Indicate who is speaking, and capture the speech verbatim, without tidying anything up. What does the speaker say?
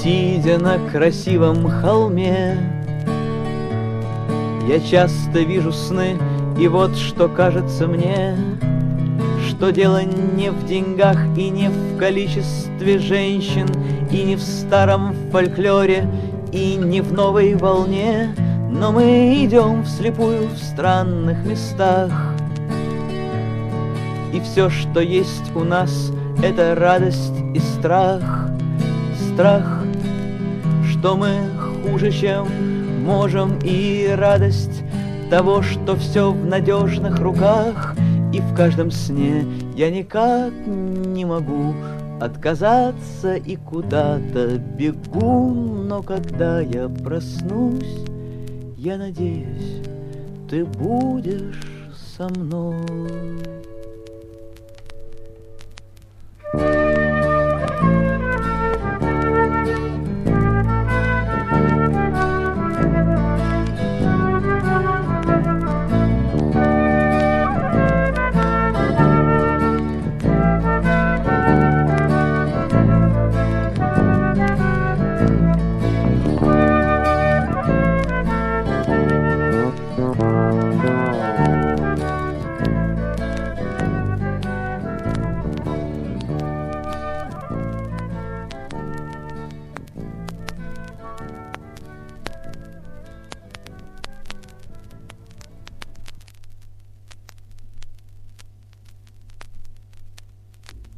Speaker 1: Сидя на красивом холме, я часто вижу сны, и вот что кажется мне, что дело не в деньгах и не в количестве женщин, и не в старом фольклоре, и не в новой волне, но мы идем вслепую в странных местах. И все, что есть у нас, это радость и страх. Страх, что мы хуже, чем можем, и радость того, что все в надежных руках. И в каждом сне я никак не могу отказаться и куда-то бегу. Но когда я проснусь, я надеюсь, ты будешь со мной.